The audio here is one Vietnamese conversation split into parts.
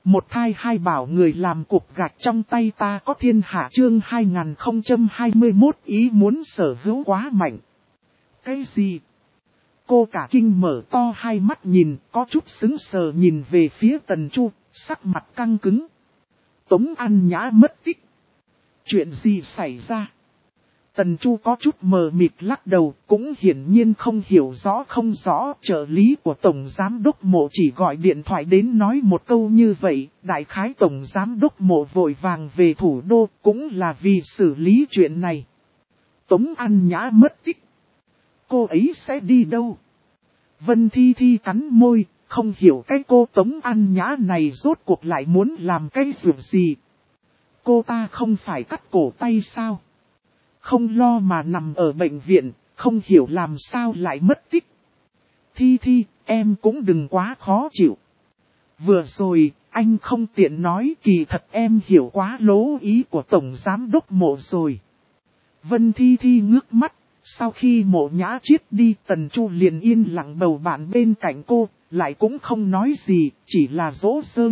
Một thai hai bảo người làm cục gạch trong tay ta có thiên hạ chương 2021 ý muốn sở hữu quá mạnh. Cái gì? Cô cả kinh mở to hai mắt nhìn, có chút sững sờ nhìn về phía Tần Chu, sắc mặt căng cứng. Tống An Nhã mất tích. Chuyện gì xảy ra? Tần Chu có chút mờ mịt lắc đầu, cũng hiển nhiên không hiểu rõ không rõ. Trợ lý của Tổng Giám Đốc Mộ chỉ gọi điện thoại đến nói một câu như vậy. Đại khái Tổng Giám Đốc Mộ vội vàng về thủ đô, cũng là vì xử lý chuyện này. Tống An Nhã mất tích. Cô ấy sẽ đi đâu? Vân Thi Thi cắn môi, không hiểu cái cô Tống An Nhã này rốt cuộc lại muốn làm cái việc gì. Cô ta không phải cắt cổ tay sao? Không lo mà nằm ở bệnh viện, không hiểu làm sao lại mất tích. Thi Thi, em cũng đừng quá khó chịu. Vừa rồi, anh không tiện nói, kỳ thật em hiểu quá lố ý của Tổng Giám Đốc Mộ rồi. Vân Thi Thi ngước mắt, sau khi Mộ Nhã Triết đi, Tần Chu liền yên lặng bầu bạn bên cạnh cô, lại cũng không nói gì, chỉ là dỗ dơ,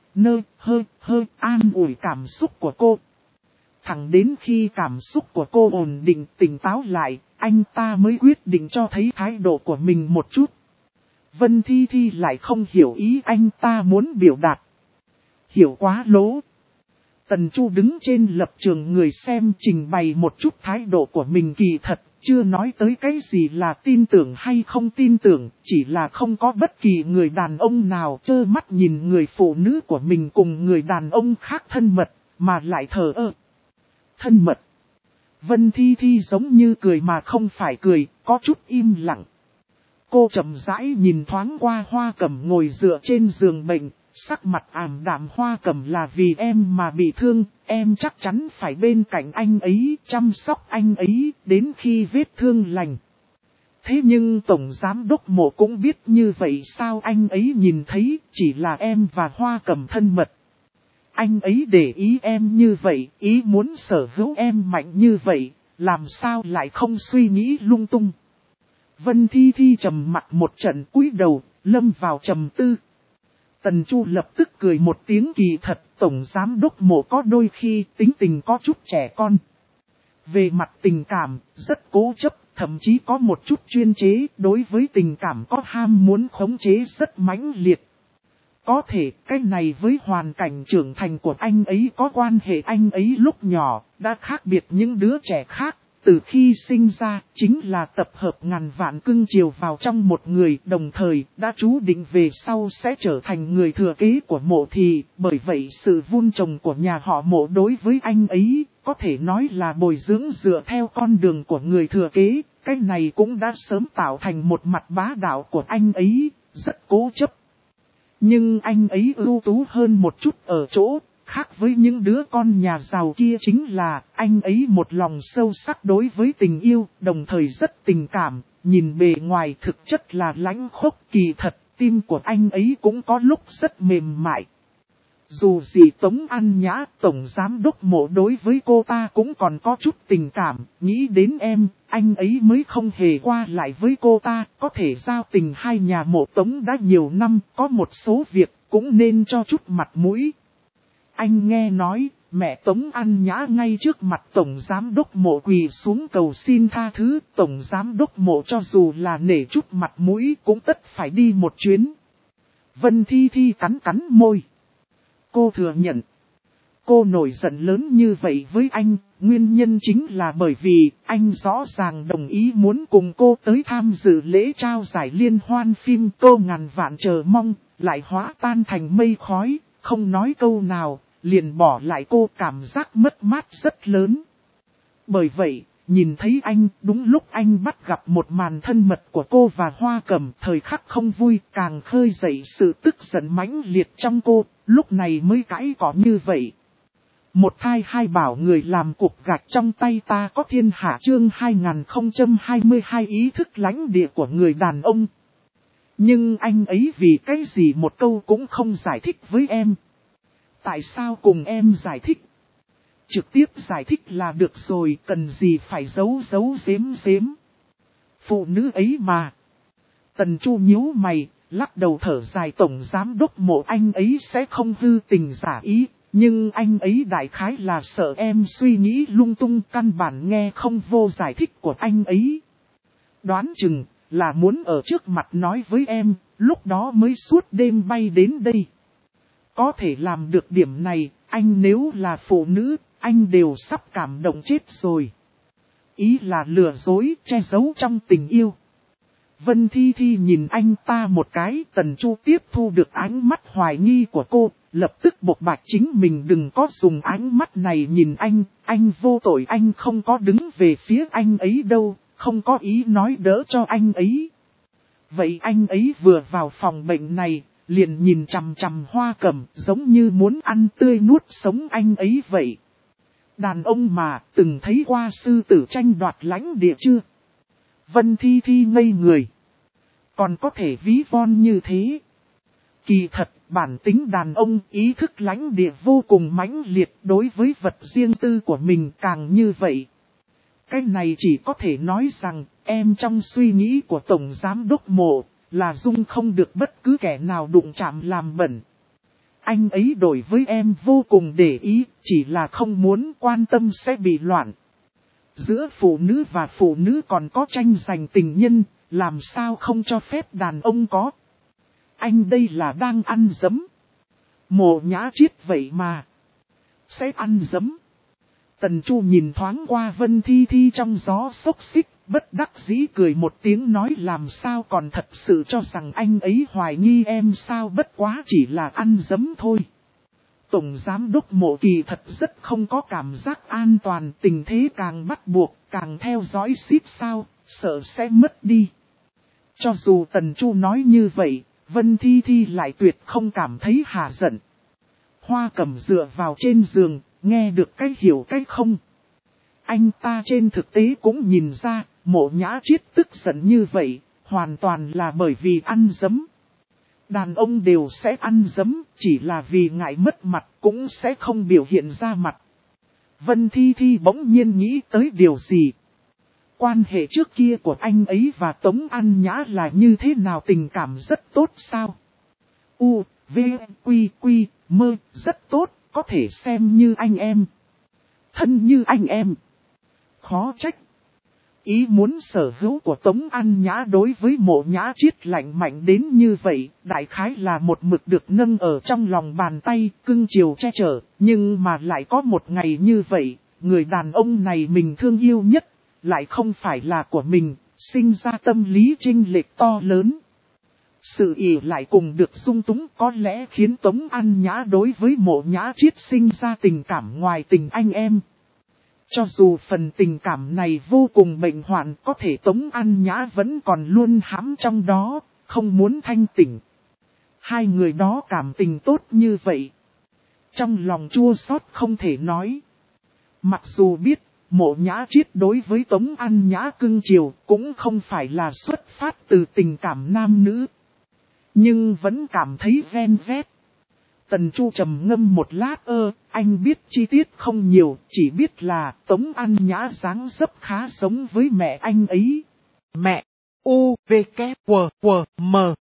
an ủi cảm xúc của cô. Thẳng đến khi cảm xúc của cô ổn định tỉnh táo lại, anh ta mới quyết định cho thấy thái độ của mình một chút. Vân Thi Thi lại không hiểu ý anh ta muốn biểu đạt. Hiểu quá lố. Tần Chu đứng trên lập trường người xem trình bày một chút thái độ của mình kỳ thật, chưa nói tới cái gì là tin tưởng hay không tin tưởng, chỉ là không có bất kỳ người đàn ông nào trơ mắt nhìn người phụ nữ của mình cùng người đàn ông khác thân mật, mà lại thờ ơ. Thân mật. Vân Thi Thi giống như cười mà không phải cười, có chút im lặng. Cô chậm rãi nhìn thoáng qua Hoa Cẩm ngồi dựa trên giường bệnh, sắc mặt ảm đạm. Hoa Cẩm là vì em mà bị thương, em chắc chắn phải bên cạnh anh ấy, chăm sóc anh ấy, đến khi vết thương lành. Thế nhưng Tổng Giám Đốc Mộ cũng biết như vậy sao anh ấy nhìn thấy, chỉ là em và Hoa Cẩm thân mật. Anh ấy để ý em như vậy, ý muốn sở hữu em mạnh như vậy, làm sao lại không suy nghĩ lung tung. Vân Thi Thi trầm mặt một trận cúi đầu, lâm vào trầm tư. Tần Chu lập tức cười một tiếng kỳ thật, Tổng Giám Đốc Mộ có đôi khi tính tình có chút trẻ con. Về mặt tình cảm, rất cố chấp, thậm chí có một chút chuyên chế, đối với tình cảm có ham muốn khống chế rất mãnh liệt. Có thể cái này với hoàn cảnh trưởng thành của anh ấy có quan hệ, anh ấy lúc nhỏ đã khác biệt những đứa trẻ khác. Từ khi sinh ra chính là tập hợp ngàn vạn cưng chiều vào trong một người, đồng thời đã chú định về sau sẽ trở thành người thừa kế của Mộ Thị. Bởi vậy sự vun trồng của nhà họ Mộ đối với anh ấy có thể nói là bồi dưỡng dựa theo con đường của người thừa kế. Cái này cũng đã sớm tạo thành một mặt bá đạo của anh ấy, rất cố chấp. Nhưng anh ấy ưu tú hơn một chút ở chỗ, khác với những đứa con nhà giàu kia chính là, anh ấy một lòng sâu sắc đối với tình yêu, đồng thời rất tình cảm, nhìn bề ngoài thực chất là lãnh khốc kỳ thật, tim của anh ấy cũng có lúc rất mềm mại. Dù gì Tống An Nhã, Tổng Giám Đốc Mộ đối với cô ta cũng còn có chút tình cảm, nghĩ đến em, anh ấy mới không hề qua lại với cô ta, có thể giao tình hai nhà Mộ Tống đã nhiều năm, có một số việc cũng nên cho chút mặt mũi. Anh nghe nói, mẹ Tống An Nhã ngay trước mặt Tổng Giám Đốc Mộ quỳ xuống cầu xin tha thứ, Tổng Giám Đốc Mộ cho dù là nể chút mặt mũi cũng tất phải đi một chuyến. Vân Thi Thi cắn môi. Cô thừa nhận, cô nổi giận lớn như vậy với anh, nguyên nhân chính là bởi vì anh rõ ràng đồng ý muốn cùng cô tới tham dự lễ trao giải liên hoan phim. Cô ngàn vạn chờ mong, lại hóa tan thành mây khói, không nói câu nào, liền bỏ lại cô, cảm giác mất mát rất lớn. Bởi vậy, nhìn thấy anh, đúng lúc anh bắt gặp một màn thân mật của cô và Hoa Cẩm, thời khắc không vui, càng khơi dậy sự tức giận mãnh liệt trong cô, lúc này mới cãi cọ như vậy. Một thai hai bảo người làm cục gạch trong tay ta có thiên hạ chương 2022 ý thức lãnh địa của người đàn ông. Nhưng anh ấy vì cái gì một câu cũng không giải thích với em. Tại sao cùng em giải thích? Trực tiếp giải thích là được rồi, cần gì phải giấu giếm. Phụ nữ ấy mà. Tần Chu nhíu mày, lắc đầu thở dài tổng giám đốc Mộ anh ấy sẽ không hư tình giả ý, nhưng anh ấy đại khái là sợ em suy nghĩ lung tung căn bản nghe không vô giải thích của anh ấy. Đoán chừng là muốn ở trước mặt nói với em, lúc đó mới suốt đêm bay đến đây. Có thể làm được điểm này, anh nếu là phụ nữ, anh đều sắp cảm động chết rồi. Ý là lừa dối, che giấu trong tình yêu. Vân Thi Thi nhìn anh ta một cái, Tần Chu tiếp thu được ánh mắt hoài nghi của cô, lập tức bộc bạch chính mình đừng có dùng ánh mắt này nhìn anh vô tội, anh không có đứng về phía anh ấy đâu, không có ý nói đỡ cho anh ấy. Vậy anh ấy vừa vào phòng bệnh này, liền nhìn chằm chằm Hoa Cẩm giống như muốn ăn tươi nuốt sống anh ấy vậy. Đàn ông mà từng thấy qua sư tử tranh đoạt lãnh địa chưa? Vân Thi Thi ngây người. Còn có thể ví von như thế. Kỳ thật, bản tính đàn ông ý thức lãnh địa vô cùng mãnh liệt đối với vật riêng tư của mình càng như vậy. Cái này chỉ có thể nói rằng, em trong suy nghĩ của Tổng Giám Đốc Mộ, là dung không được bất cứ kẻ nào đụng chạm làm bẩn. Anh ấy đối với em vô cùng để ý, chỉ là không muốn quan tâm sẽ bị loạn. Giữa phụ nữ và phụ nữ còn có tranh giành tình nhân, làm sao không cho phép đàn ông có. Anh đây là đang ăn dấm. Mộ Nhã Triết vậy mà. Sẽ ăn dấm. Tần Chu nhìn thoáng qua Vân Thi Thi trong gió xốc xích, bất đắc dĩ cười một tiếng nói làm sao còn thật sự cho rằng anh ấy hoài nghi em sao bất quá chỉ là ăn dấm thôi. Tổng Giám Đốc Mộ kỳ thật rất không có cảm giác an toàn, tình thế càng bắt buộc, càng theo dõi xít sao, sợ sẽ mất đi. Cho dù Tần Chu nói như vậy, Vân Thi Thi lại tuyệt không cảm thấy hà giận. Hoa Cẩm dựa vào trên giường, nghe được cái hiểu cái không. Anh ta trên thực tế cũng nhìn ra, Mộ Nhã Triết tức giận như vậy, hoàn toàn là bởi vì ăn dấm. Đàn ông đều sẽ ăn dấm, chỉ là vì ngại mất mặt cũng sẽ không biểu hiện ra mặt. Vân Thi Thi bỗng nhiên nghĩ tới điều gì? Quan hệ trước kia của anh ấy và Tống An Nhã là như thế nào, tình cảm rất tốt sao? U, V, Quy, Quy, Mơ, rất tốt, có thể xem như anh em. Thân như anh em. Khó trách. Ý muốn sở hữu của Tống An Nhã đối với Mộ Nhã Triết lạnh mạnh đến như vậy, đại khái là một mực được nâng ở trong lòng bàn tay, cưng chiều che chở, nhưng mà lại có một ngày như vậy, người đàn ông này mình thương yêu nhất, lại không phải là của mình, sinh ra tâm lý chênh lệch to lớn. Sự ỷ lại cùng được dung túng có lẽ khiến Tống An Nhã đối với Mộ Nhã Triết sinh ra tình cảm ngoài tình anh em. Cho dù phần tình cảm này vô cùng bệnh hoạn, có thể Tống An Nhã vẫn còn luôn hãm trong đó, không muốn thanh tỉnh. Hai người đó cảm tình tốt như vậy. Trong lòng chua xót không thể nói. Mặc dù biết, Mộ Nhã Triết đối với Tống An Nhã cưng chiều cũng không phải là xuất phát từ tình cảm nam nữ. Nhưng vẫn cảm thấy ven vét. Tần Chu trầm ngâm một lát anh biết chi tiết không nhiều, chỉ biết là Tống An Nhã dáng dấp khá giống với mẹ anh ấy. Mẹ, U, V, K, W, W, M.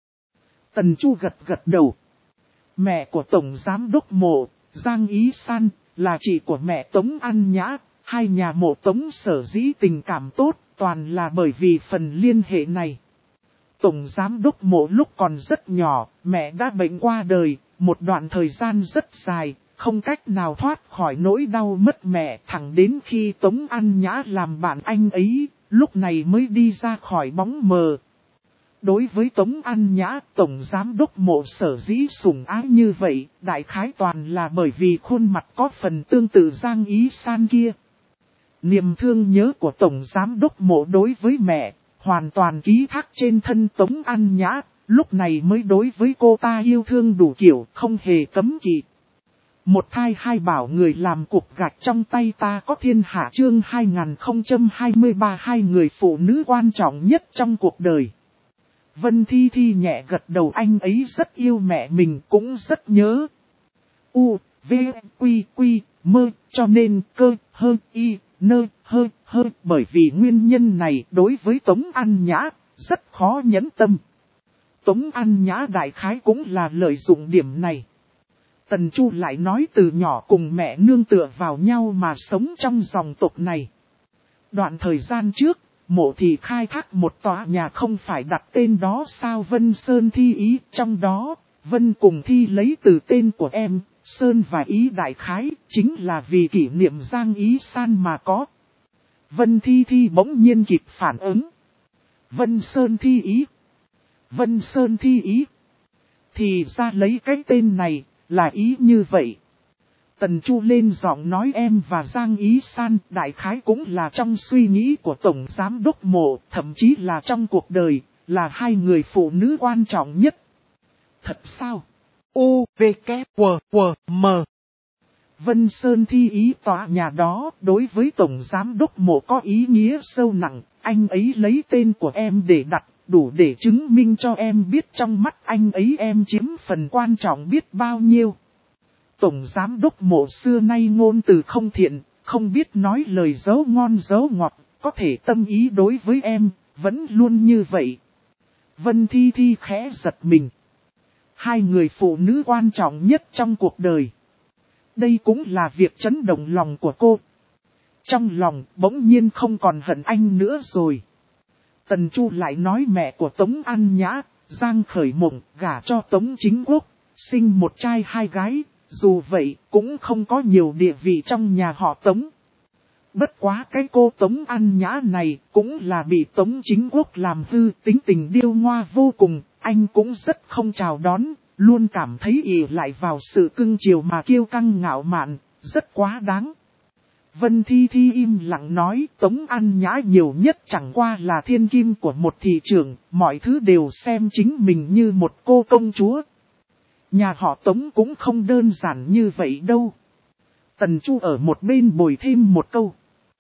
Tần Chu gật gật đầu. Mẹ của Tổng Giám Đốc Mộ, Giang Ý San, là chị của mẹ Tống An Nhã, hai nhà Mộ Tống sở dĩ tình cảm tốt, toàn là bởi vì phần liên hệ này. Tổng Giám Đốc Mộ lúc còn rất nhỏ, mẹ đã bệnh qua đời, một đoạn thời gian rất dài, không cách nào thoát khỏi nỗi đau mất mẹ, thẳng đến khi Tống An Nhã làm bạn anh ấy, lúc này mới đi ra khỏi bóng mờ. Đối với Tống An Nhã, Tổng Giám Đốc Mộ sở dĩ sủng ái như vậy, đại khái toàn là bởi vì khuôn mặt có phần tương tự Giang Ý San kia. Niềm thương nhớ của Tổng Giám Đốc Mộ đối với mẹ, hoàn toàn ký thác trên thân Tống An Nhã, lúc này mới đối với cô ta yêu thương đủ kiểu, không hề cấm kỵ. Một thai hai bảo người làm cục gạch trong tay ta có thiên hạ chương 2023 hai người phụ nữ quan trọng nhất trong cuộc đời. Vân Thi Thi nhẹ gật đầu anh ấy rất yêu mẹ mình cũng rất nhớ. U, V, Quy, Quy, Mơ, cho nên cơ, hơ, y, nơ, hơ, hơ. Bởi vì nguyên nhân này đối với Tống An Nhã, rất khó nhẫn tâm. Tống An Nhã đại khái cũng là lợi dụng điểm này. Tần Chu lại nói từ nhỏ cùng mẹ nương tựa vào nhau mà sống trong dòng tộc này. Đoạn thời gian trước, Mộ Thị khai thác một tòa nhà không phải đặt tên đó sao Vân Sơn Thi Ý, trong đó, Vân cùng Thi lấy từ tên của em, Sơn và Ý đại khái, chính là vì kỷ niệm Giang Ý San mà có. Vân Thi bỗng nhiên kịp phản ứng. Vân Sơn Thi Ý. Vân Sơn Thi Ý. Thì ra lấy cái tên này, là ý như vậy. Tần Chu lên giọng nói em và Giang Ý San đại khái cũng là trong suy nghĩ của Tổng Giám Đốc Mộ, thậm chí là trong cuộc đời, là hai người phụ nữ quan trọng nhất. Thật sao? U, V, K, W, W, M. Vân Sơn Thi Ý tòa nhà đó đối với Tổng Giám Đốc Mộ có ý nghĩa sâu nặng, anh ấy lấy tên của em để đặt, đủ để chứng minh cho em biết trong mắt anh ấy em chiếm phần quan trọng biết bao nhiêu. Tổng Giám Đốc Mộ xưa nay ngôn từ không thiện, không biết nói lời dấu ngon dấu ngọt, có thể tâm ý đối với em, vẫn luôn như vậy. Vân Thi khẽ giật mình. Hai người phụ nữ quan trọng nhất trong cuộc đời. Đây cũng là việc chấn động lòng của cô. Trong lòng bỗng nhiên không còn hận anh nữa rồi. Tần Chu lại nói mẹ của Tống An Nhã, Giang Khởi Mộng, gả cho Tống Chính Quốc, sinh một trai hai gái, dù vậy cũng không có nhiều địa vị trong nhà họ Tống. Bất quá cái cô Tống An Nhã này cũng là bị Tống Chính Quốc làm hư, tính tình điêu ngoa vô cùng, anh cũng rất không chào đón, luôn cảm thấy ỷ lại vào sự cưng chiều mà kiêu căng ngạo mạn, rất quá đáng. Vân Thi im lặng nói Tống An Nhã nhiều nhất chẳng qua là thiên kim của một thị trường, mọi thứ đều xem chính mình như một cô công chúa. Nhà họ Tống cũng không đơn giản như vậy đâu. Tần Chu ở một bên bồi thêm một câu.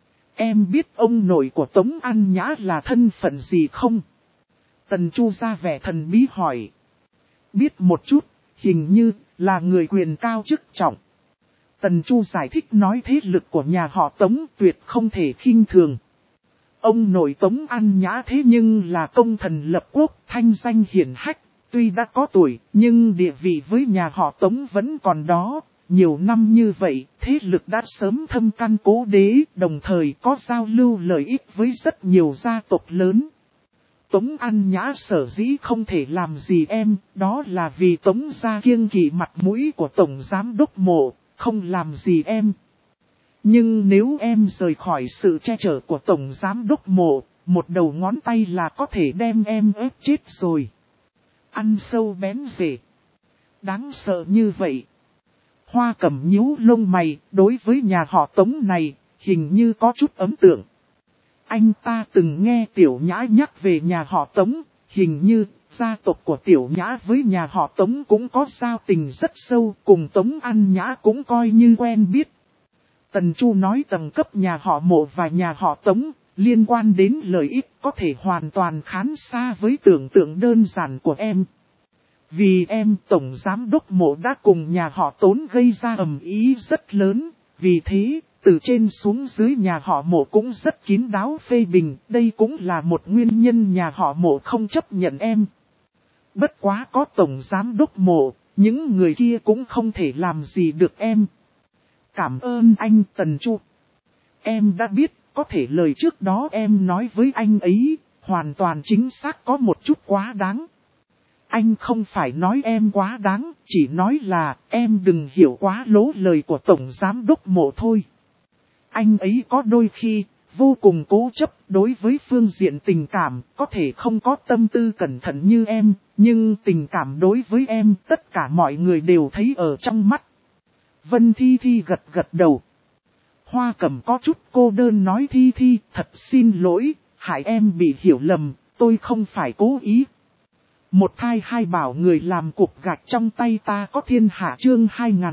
Em biết ông nội của Tống An Nhã là thân phận gì không? Tần Chu ra vẻ thần bí hỏi. Biết một chút, hình như là người quyền cao chức trọng. Tần Chu giải thích nói thế lực của nhà họ Tống tuyệt không thể khinh thường. Ông nội Tống An Nhã thế nhưng là công thần lập quốc, thanh danh hiển hách, tuy đã có tuổi nhưng địa vị với nhà họ Tống vẫn còn đó. Nhiều năm như vậy, thế lực đã sớm thâm căn cố đế, đồng thời có giao lưu lợi ích với rất nhiều gia tộc lớn. Tống An Nhã sở dĩ không thể làm gì em, đó là vì Tống gia kiêng kỵ mặt mũi của Tổng Giám Đốc Mộ, không làm gì em. Nhưng nếu em rời khỏi sự che chở của Tổng Giám Đốc Mộ, một đầu ngón tay là có thể đem em ép chết rồi. Ăn sâu bén rễ. Đáng sợ như vậy. Hoa Cẩm nhíu lông mày, đối với nhà họ Tống này, hình như có chút ấn tượng. Anh ta từng nghe Tiểu Nhã nhắc về nhà họ Tống, hình như gia tộc của Tiểu Nhã với nhà họ Tống cũng có giao tình rất sâu, cùng Tống An Nhã cũng coi như quen biết. Tần Chu nói tầng cấp nhà họ Mộ và nhà họ Tống, liên quan đến lợi ích có thể hoàn toàn khán xa với tưởng tượng đơn giản của em. Vì em Tổng Giám Đốc Mộ đã cùng nhà họ Tống gây ra ầm ĩ rất lớn, vì thế, từ trên xuống dưới nhà họ Mộ cũng rất kín đáo phê bình, đây cũng là một nguyên nhân nhà họ Mộ không chấp nhận em. Bất quá có Tổng Giám Đốc Mộ, những người kia cũng không thể làm gì được em. Cảm ơn anh Tần Chu. Em đã biết, có thể lời trước đó em nói với anh ấy, hoàn toàn chính xác có một chút quá đáng. Anh không phải nói em quá đáng, chỉ nói là em đừng hiểu quá lố lời của Tổng Giám Đốc Mộ thôi. Anh ấy có đôi khi, vô cùng cố chấp đối với phương diện tình cảm, có thể không có tâm tư cẩn thận như em, nhưng tình cảm đối với em tất cả mọi người đều thấy ở trong mắt. Vân Thi gật gật đầu. Hoa Cẩm có chút cô đơn nói Thi thật xin lỗi, hại em bị hiểu lầm, tôi không phải cố ý. Một thai hai bảo người làm cục gạch trong tay ta có thiên hạ chương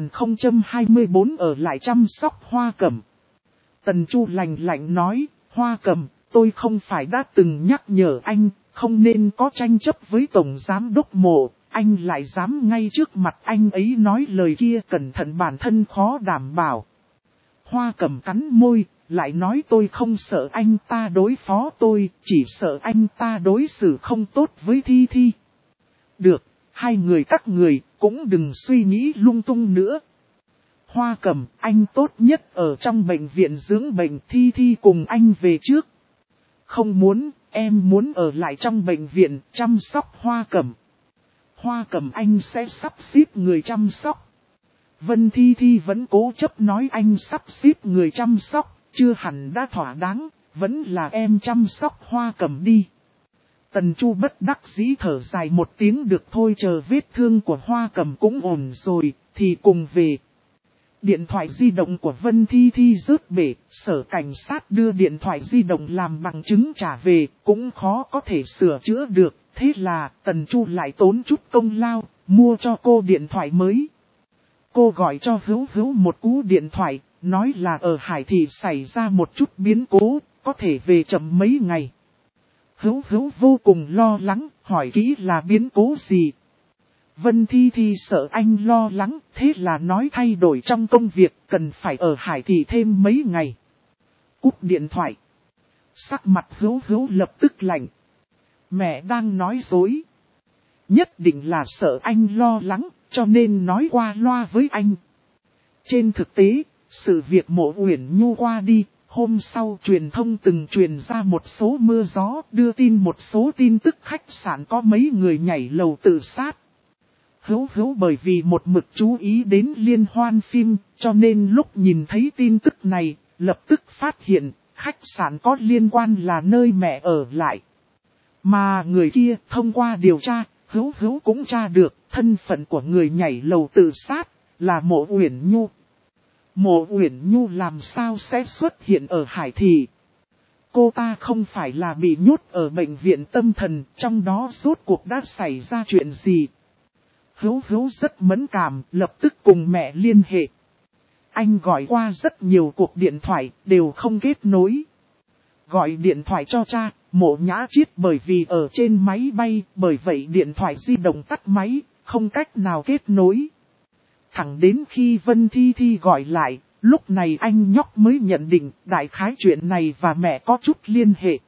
2024 ở lại chăm sóc Hoa Cẩm. Tần Chu lạnh lạnh nói, Hoa Cẩm, tôi không phải đã từng nhắc nhở anh, không nên có tranh chấp với Tổng Giám Đốc Mộ, anh lại dám ngay trước mặt anh ấy nói lời kia cẩn thận bản thân khó đảm bảo. Hoa Cẩm cắn môi, lại nói tôi không sợ anh ta đối phó tôi, chỉ sợ anh ta đối xử không tốt với Thi. Được, hai người các người cũng đừng suy nghĩ lung tung nữa. Hoa Cẩm, anh tốt nhất ở trong bệnh viện dưỡng bệnh, Thi Thi cùng anh về trước. Không muốn, em muốn ở lại trong bệnh viện chăm sóc Hoa Cẩm. Hoa Cẩm anh sẽ sắp xếp người chăm sóc. Vân Thi Thi vẫn cố chấp nói anh sắp xếp người chăm sóc, chưa hẳn đã thỏa đáng, vẫn là em chăm sóc Hoa Cẩm đi. Tần Chu bất đắc dĩ thở dài một tiếng, được thôi, chờ vết thương của Hoa Cẩm cũng ổn rồi, thì cùng về. Điện thoại di động của Vân Thi Thi rớt bể, sở cảnh sát đưa điện thoại di động làm bằng chứng trả về, cũng khó có thể sửa chữa được, thế là Tần Chu lại tốn chút công lao, mua cho cô điện thoại mới. Cô gọi cho Hữu Hữu một cú điện thoại, nói là ở Hải Thị xảy ra một chút biến cố, có thể về chậm mấy ngày. Hữu Hữu vô cùng lo lắng, hỏi kỹ là biến cố gì. Vân Thi Thi sợ anh lo lắng, thế là nói thay đổi trong công việc, cần phải ở Hải Thị thêm mấy ngày. Cúp điện thoại. Sắc mặt Hữu Hữu lập tức lạnh. Mẹ đang nói dối. Nhất định là sợ anh lo lắng, cho nên nói qua loa với anh. Trên thực tế, sự việc Mộ Uyển Nhu qua đi, hôm sau truyền thông từng truyền ra một số mưa gió, đưa tin một số tin tức khách sạn có mấy người nhảy lầu tự sát. Hữu Hữu bởi vì một mực chú ý đến liên hoan phim, cho nên lúc nhìn thấy tin tức này, lập tức phát hiện, khách sạn có liên quan là nơi mẹ ở lại. Mà người kia thông qua điều tra, Hữu Hữu cũng tra được, thân phận của người nhảy lầu tự sát, là Mộ Uyển Nhu. Mộ Uyển Nhu làm sao sẽ xuất hiện ở Hải Thị? Cô ta không phải là bị nhốt ở bệnh viện tâm thần, trong đó rốt cuộc đã xảy ra chuyện gì? Hữu Hữu rất mẫn cảm, lập tức cùng mẹ liên hệ. Anh gọi qua rất nhiều cuộc điện thoại, đều không kết nối. Gọi điện thoại cho cha, Mộ Nhã Chiết bởi vì ở trên máy bay, bởi vậy điện thoại di động tắt máy, không cách nào kết nối. Thẳng đến khi Vân Thi Thi gọi lại, lúc này anh nhóc mới nhận định đại khái chuyện này và mẹ có chút liên hệ.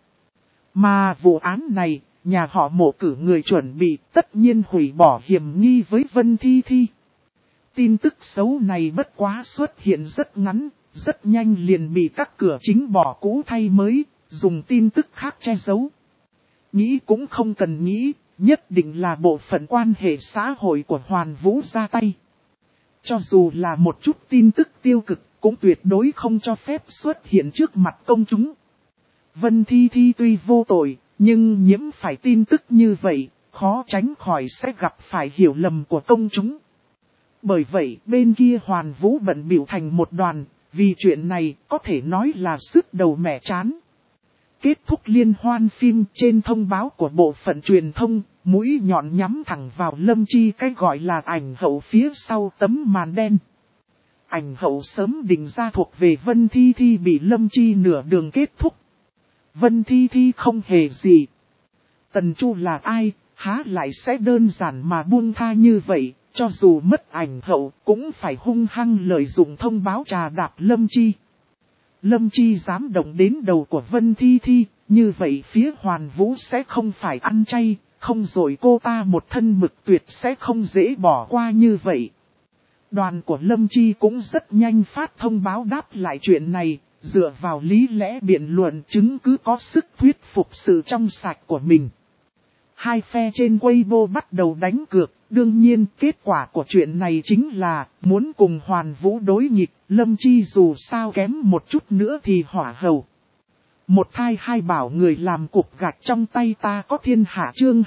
Mà vụ án này, nhà họ Mộ cử người chuẩn bị tất nhiên hủy bỏ hiểm nghi với Vân Thi Thi. Tin tức xấu này bất quá xuất hiện rất ngắn, rất nhanh liền bị các cửa chính bỏ cũ thay mới, dùng tin tức khác che giấu. Nghĩ cũng không cần nghĩ, nhất định là bộ phận quan hệ xã hội của Hoàn Vũ ra tay. Cho dù là một chút tin tức tiêu cực, cũng tuyệt đối không cho phép xuất hiện trước mặt công chúng. Vân Thi Thi tuy vô tội, nhưng nhiễm phải tin tức như vậy, khó tránh khỏi sẽ gặp phải hiểu lầm của công chúng. Bởi vậy bên kia Hoàn Vũ bận bịu thành một đoàn, vì chuyện này có thể nói là sứt đầu mẻ trán. Kết thúc liên hoan phim, trên thông báo của bộ phận truyền thông, mũi nhọn nhắm thẳng vào Lâm Chi, cái gọi là ảnh hậu phía sau tấm màn đen. Ảnh hậu sớm định ra thuộc về Vân Thi Thi bị Lâm Chi nửa đường kết thúc. Vân Thi Thi không hề gì. Tần Chu là ai, há lại sẽ đơn giản mà buông tha như vậy, cho dù mất ảnh hậu cũng phải hung hăng lợi dụng thông báo trà đạp Lâm Chi. Lâm Chi dám động đến đầu của Vân Thi Thi, như vậy phía Hoàn Vũ sẽ không phải ăn chay, không rồi cô ta một thân mực tuyệt sẽ không dễ bỏ qua như vậy. Đoàn của Lâm Chi cũng rất nhanh phát thông báo đáp lại chuyện này, dựa vào lý lẽ biện luận chứng cứ có sức thuyết phục sự trong sạch của mình. Hai phe trên Weibo bắt đầu đánh cược, đương nhiên kết quả của chuyện này chính là muốn cùng Hoàn Vũ đối nghịch, Lâm Chi dù sao kém một chút nữa thì hỏa hầu. Một thai hai bảo người làm cục gạch trong tay ta có thiên hạ chương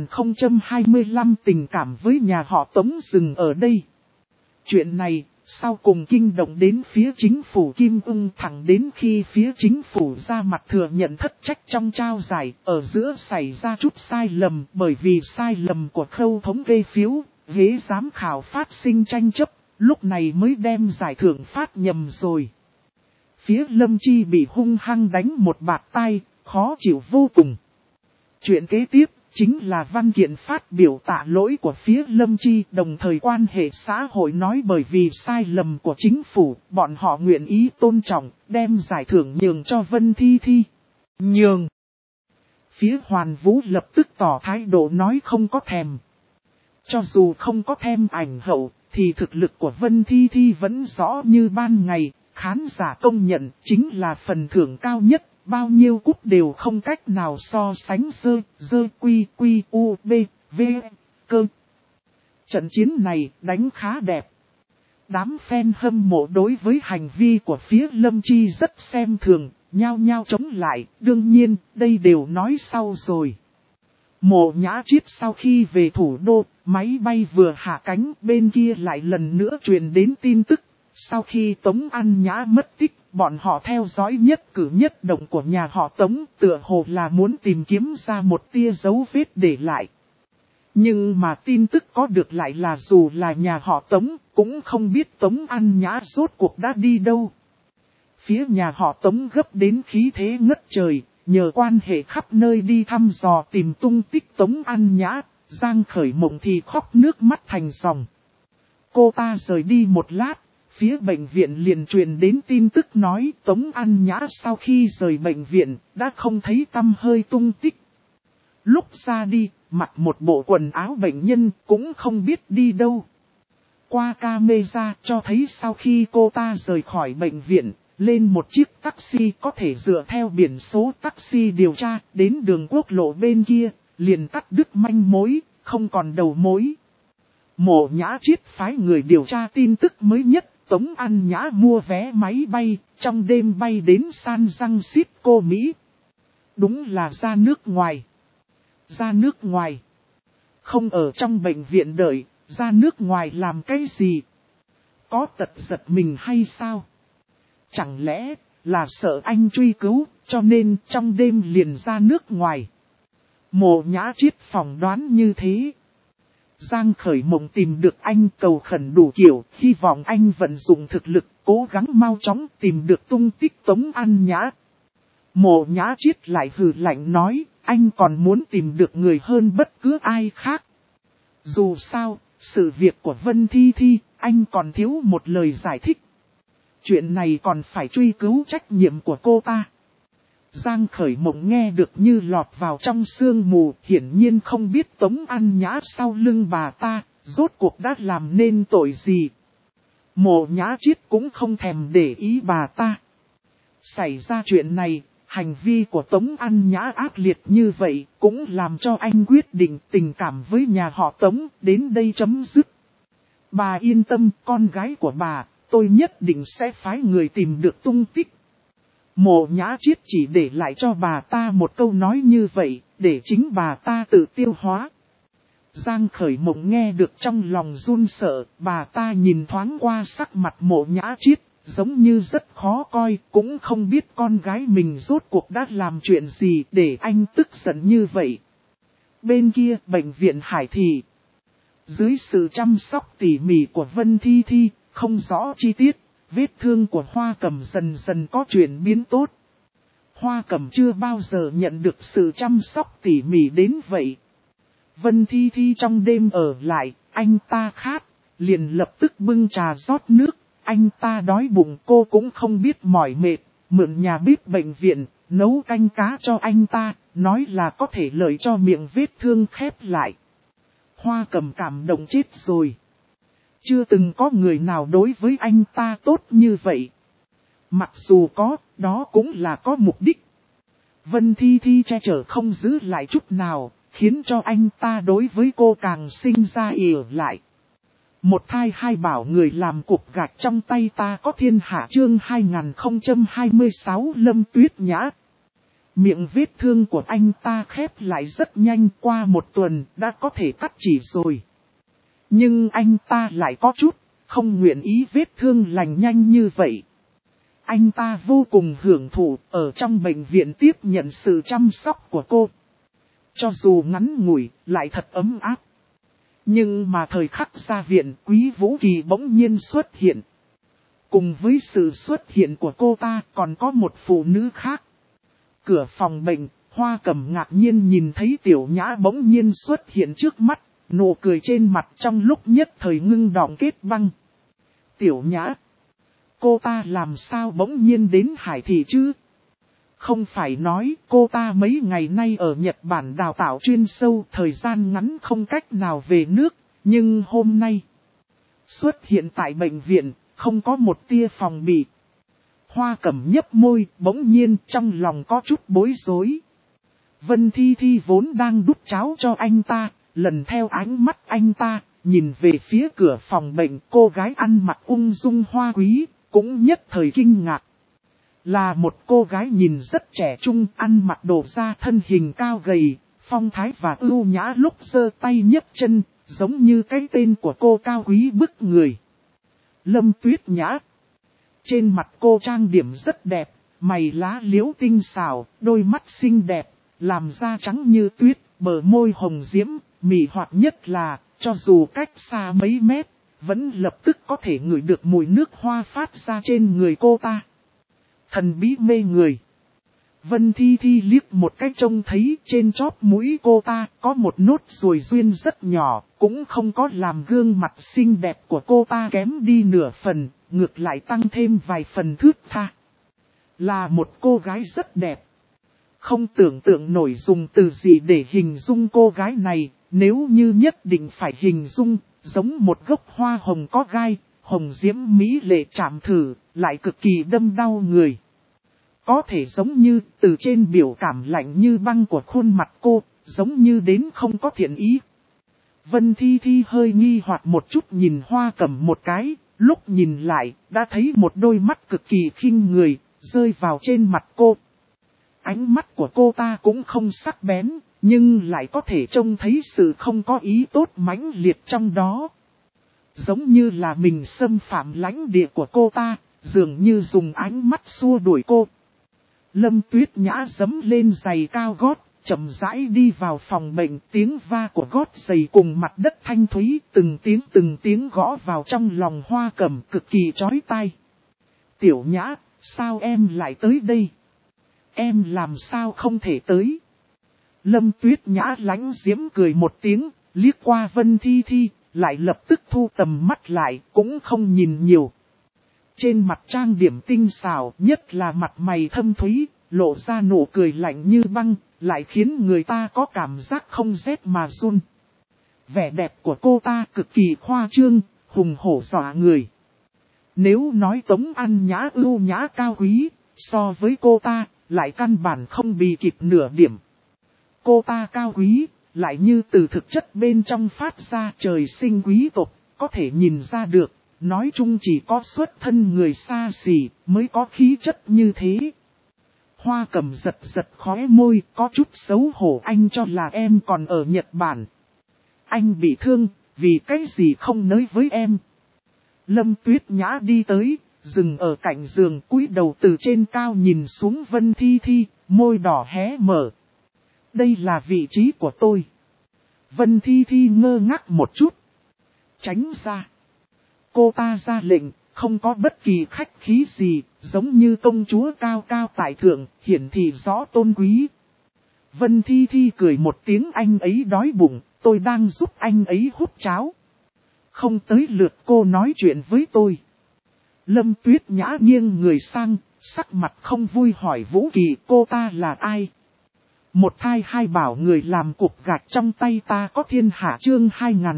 2025 tình cảm với nhà họ Tống dừng ở đây. Chuyện này, sau cùng kinh động đến phía chính phủ Kim Ưng, thẳng đến khi phía chính phủ ra mặt thừa nhận thất trách trong trao giải, ở giữa xảy ra chút sai lầm, bởi vì sai lầm của khâu thống kê phiếu, ghế giám khảo phát sinh tranh chấp, lúc này mới đem giải thưởng phát nhầm rồi. Phía Lâm Chi bị hung hăng đánh một bạt tai, khó chịu vô cùng. Chuyện kế tiếp chính là văn kiện phát biểu tạ lỗi của phía Lâm Chi, đồng thời quan hệ xã hội nói bởi vì sai lầm của chính phủ, bọn họ nguyện ý tôn trọng, đem giải thưởng nhường cho Vân Thi Thi. Nhường. Phía Hoàn Vũ lập tức tỏ thái độ nói không có thèm. Cho dù không có thêm ảnh hậu, thì thực lực của Vân Thi Thi vẫn rõ như ban ngày, khán giả công nhận chính là phần thưởng cao nhất, bao nhiêu cúp đều không cách nào so sánh quy u b v cơ. Trận chiến này đánh khá đẹp. Đám fan hâm mộ đối với hành vi của phía Lâm Chi rất xem thường, nhao nhao chống lại, đương nhiên, đây đều nói sau rồi. Mộ Nhã Chiết sau khi về thủ đô, máy bay vừa hạ cánh, bên kia lại lần nữa truyền đến tin tức. Sau khi Tống An Nhã mất tích, bọn họ theo dõi nhất cử nhất động của nhà họ Tống, tựa hồ là muốn tìm kiếm ra một tia dấu vết để lại. Nhưng mà tin tức có được lại là dù là nhà họ Tống, cũng không biết Tống An Nhã rốt cuộc đã đi đâu. Phía nhà họ Tống gấp đến khí thế ngất trời, nhờ quan hệ khắp nơi đi thăm dò tìm tung tích Tống An Nhã, Giang Khởi Mộng thì khóc nước mắt thành dòng. Cô ta rời đi một lát, phía bệnh viện liền truyền đến tin tức nói Tống An Nhã sau khi rời bệnh viện đã không thấy tăm hơi tung tích. Lúc ra đi, mặc một bộ quần áo bệnh nhân cũng không biết đi đâu. Qua camera cho thấy sau khi cô ta rời khỏi bệnh viện, lên một chiếc taxi có thể dựa theo biển số taxi điều tra đến đường quốc lộ bên kia, liền cắt đứt manh mối, không còn đầu mối. Mộ Nhã Chiết phái người điều tra tin tức mới nhất, Tống An Nhã mua vé máy bay, trong đêm bay đến San Francisco, Mỹ. Đúng là ra nước ngoài. Ra nước ngoài. Không ở trong bệnh viện đợi, ra nước ngoài làm cái gì? Có tật giật mình hay sao? Chẳng lẽ là sợ anh truy cứu, cho nên trong đêm liền ra nước ngoài? Mộ Nhã Chiết phỏng đoán như thế. Giang Khởi Mộng tìm được anh cầu khẩn đủ kiểu, hy vọng anh vận dụng thực lực, cố gắng mau chóng tìm được tung tích Tống An Nhã. Mộ Nhã Chiết lại hừ lạnh nói, anh còn muốn tìm được người hơn bất cứ ai khác. Dù sao, sự việc của Vân Thi Thi, anh còn thiếu một lời giải thích. Chuyện này còn phải truy cứu trách nhiệm của cô ta. Giang Khởi Mộng nghe được như lọt vào trong sương mù, hiển nhiên không biết Tống An Nhã sau lưng bà ta, rốt cuộc đã làm nên tội gì. Mộ Nhã Chiết cũng không thèm để ý bà ta. Xảy ra chuyện này, hành vi của Tống An Nhã ác liệt như vậy, cũng làm cho anh quyết định tình cảm với nhà họ Tống, đến đây chấm dứt. Bà yên tâm, con gái của bà, tôi nhất định sẽ phái người tìm được tung tích. Mộ Nhã Chiết chỉ để lại cho bà ta một câu nói như vậy, để chính bà ta tự tiêu hóa. Giang Khởi Mộng nghe được trong lòng run sợ, bà ta nhìn thoáng qua sắc mặt Mộ Nhã Chiết, giống như rất khó coi, cũng không biết con gái mình rốt cuộc đã làm chuyện gì để anh tức giận như vậy. Bên kia, bệnh viện Hải Thị. Dưới sự chăm sóc tỉ mỉ của Vân Thi Thi, không rõ chi tiết, vết thương của Hoa Cẩm dần dần có chuyển biến tốt. Hoa Cẩm chưa bao giờ nhận được sự chăm sóc tỉ mỉ đến vậy. Vân Thi Thi trong đêm ở lại, anh ta khát, liền lập tức bưng trà rót nước. Anh ta đói bụng, cô cũng không biết mỏi mệt, mượn nhà bếp bệnh viện, nấu canh cá cho anh ta, nói là có thể lợi cho miệng vết thương khép lại. Hoa Cẩm cảm động chết rồi. Chưa từng có người nào đối với anh ta tốt như vậy. Mặc dù có, đó cũng là có mục đích. Vân Thi Thi che chở không giữ lại chút nào, khiến cho anh ta đối với cô càng sinh ra ỉa lại. Một thai hai bảo người làm cục gạch trong tay ta có thiên hạ chương 2026 Lâm Tuyết Nhã. Miệng vết thương của anh ta khép lại rất nhanh, qua một tuần đã có thể cắt chỉ rồi. Nhưng anh ta lại có chút, không nguyện ý vết thương lành nhanh như vậy. Anh ta vô cùng hưởng thụ ở trong bệnh viện tiếp nhận sự chăm sóc của cô. Cho dù ngắn ngủi, lại thật ấm áp. Nhưng mà thời khắc ra viện, Quý Vũ Kỳ bỗng nhiên xuất hiện. Cùng với sự xuất hiện của cô ta còn có một phụ nữ khác. Cửa phòng bệnh, Hoa Cẩm ngạc nhiên nhìn thấy Tiểu Nhã bỗng nhiên xuất hiện trước mắt, nụ cười trên mặt trong lúc nhất thời ngưng đọng kết băng. Tiểu Nhã, cô ta làm sao bỗng nhiên đến Hải Thị chứ? Không phải nói cô ta mấy ngày nay ở Nhật Bản đào tạo chuyên sâu, thời gian ngắn không cách nào về nước, nhưng hôm nay xuất hiện tại bệnh viện, không có một tia phòng bị. Hoa Cẩm nhấp môi, bỗng nhiên trong lòng có chút bối rối. Vân Thi Thi vốn đang đút cháo cho anh ta, lần theo ánh mắt anh ta, nhìn về phía cửa phòng bệnh, cô gái ăn mặc ung dung hoa quý, cũng nhất thời kinh ngạc. Là một cô gái nhìn rất trẻ trung, ăn mặc đồ da thân hình cao gầy, phong thái và ưu nhã lúc giơ tay nhấc chân, giống như cái tên của cô cao quý bức người. Lâm Tuyết Nhã. Trên mặt cô trang điểm rất đẹp, mày lá liễu tinh xảo, đôi mắt xinh đẹp, làm da trắng như tuyết, bờ môi hồng diễm, mị hoạt nhất là, cho dù cách xa mấy mét, vẫn lập tức có thể ngửi được mùi nước hoa phát ra trên người cô ta. Thần bí mê người. Vân Thi Thi liếc một cái trông thấy trên chóp mũi cô ta có một nốt ruồi duyên rất nhỏ, cũng không có làm gương mặt xinh đẹp của cô ta kém đi nửa phần, ngược lại tăng thêm vài phần thướt tha. Là một cô gái rất đẹp. Không tưởng tượng nổi dùng từ gì để hình dung cô gái này, nếu như nhất định phải hình dung, giống một gốc hoa hồng có gai, hồng diễm mỹ lệ chạm thử, lại cực kỳ đâm đau người. Có thể giống như từ trên biểu cảm lạnh như băng của khuôn mặt cô, giống như đến không có thiện ý. Vân Thi Thi hơi nghi hoặc một chút nhìn Hoa Cẩm một cái, lúc nhìn lại, đã thấy một đôi mắt cực kỳ khinh người, rơi vào trên mặt cô. Ánh mắt của cô ta cũng không sắc bén, nhưng lại có thể trông thấy sự không có ý tốt mãnh liệt trong đó. Giống như là mình xâm phạm lãnh địa của cô ta, dường như dùng ánh mắt xua đuổi cô. Lâm Tuyết Nhã giẫm lên giày cao gót, chậm rãi đi vào phòng bệnh, tiếng va của gót giày cùng mặt đất thanh thúy, từng tiếng gõ vào trong lòng Hoa Cẩm cực kỳ chói tai. Tiểu Nhã, sao em lại tới đây? Em làm sao không thể tới? Lâm Tuyết Nhã lánh diễm cười một tiếng, liếc qua Vân Thi Thi, lại lập tức thu tầm mắt lại, cũng không nhìn nhiều. Trên mặt trang điểm tinh xảo, nhất là mặt mày thâm thúy, lộ ra nụ cười lạnh như băng, lại khiến người ta có cảm giác không rét mà run. Vẻ đẹp của cô ta cực kỳ khoa trương, hùng hổ dọa người. Nếu nói Tống An Nhã ưu nhã cao quý, so với cô ta, lại căn bản không bì kịp nửa điểm. Cô ta cao quý, lại như từ thực chất bên trong phát ra trời sinh quý tộc, có thể nhìn ra được. Nói chung chỉ có xuất thân người xa xỉ mới có khí chất như thế. Hoa Cẩm giật khóe môi, có chút xấu hổ. Anh cho là em còn ở Nhật Bản. Anh bị thương, vì cái gì không nói với em. Lâm Tuyết Nhã đi tới, dừng ở cạnh giường, cúi đầu từ trên cao nhìn xuống Vân Thi Thi, môi đỏ hé mở. Đây là vị trí của tôi. Vân Thi Thi ngơ ngác một chút. Tránh ra. Cô ta ra lệnh, không có bất kỳ khách khí gì, giống như công chúa cao cao tại thượng, hiển thị rõ tôn quý. Vân Thi Thi cười một tiếng, anh ấy đói bụng, tôi đang giúp anh ấy hút cháo. Không tới lượt cô nói chuyện với tôi. Lâm Tuyết Nhã nghiêng người sang, sắc mặt không vui hỏi Vũ Kỳ cô ta là ai. Một thai hai bảo người làm cục gạch trong tay ta có thiên hạ chương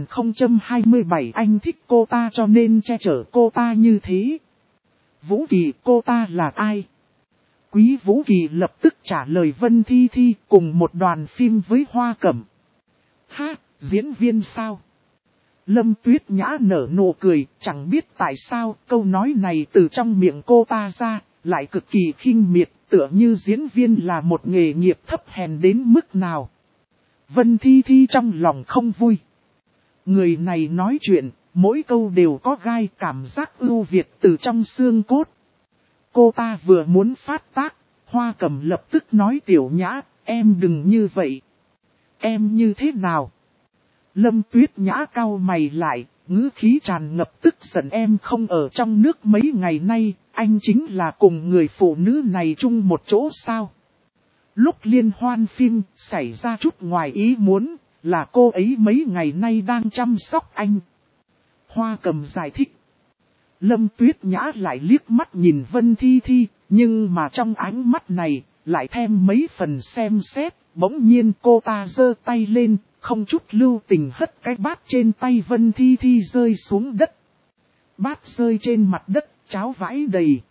2027 anh thích cô ta cho nên che chở cô ta như thế. Vũ Kỳ cô ta là ai? Quý Vũ Kỳ lập tức trả lời Vân Thi Thi cùng một đoàn phim với Hoa Cẩm. Ha, diễn viên sao? Lâm Tuyết Nhã nở nụ cười, chẳng biết tại sao câu nói này từ trong miệng cô ta ra, lại cực kỳ khinh miệt, tựa như diễn viên là một nghề nghiệp thấp hèn đến mức nào. Vân Thi Thi trong lòng không vui. Người này nói chuyện, mỗi câu đều có gai, cảm giác ưu việt từ trong xương cốt. Cô ta vừa muốn phát tác, Hoa Cẩm lập tức nói Tiểu Nhã, em đừng như vậy. Em như thế nào? Lâm Tuyết Nhã cau mày lại, ngữ khí tràn ngập tức giận em không ở trong nước mấy ngày nay, anh chính là cùng người phụ nữ này chung một chỗ sao? Lúc liên hoan phim, xảy ra chút ngoài ý muốn, là cô ấy mấy ngày nay đang chăm sóc anh. Hoa Cẩm giải thích. Lâm Tuyết Nhã lại liếc mắt nhìn Vân Thi Thi, nhưng mà trong ánh mắt này, lại thêm mấy phần xem xét, bỗng nhiên cô ta giơ tay lên, không chút lưu tình hất cái bát trên tay Vân Thi Thi rơi xuống đất. Bát rơi trên mặt đất, cháo vãi đầy.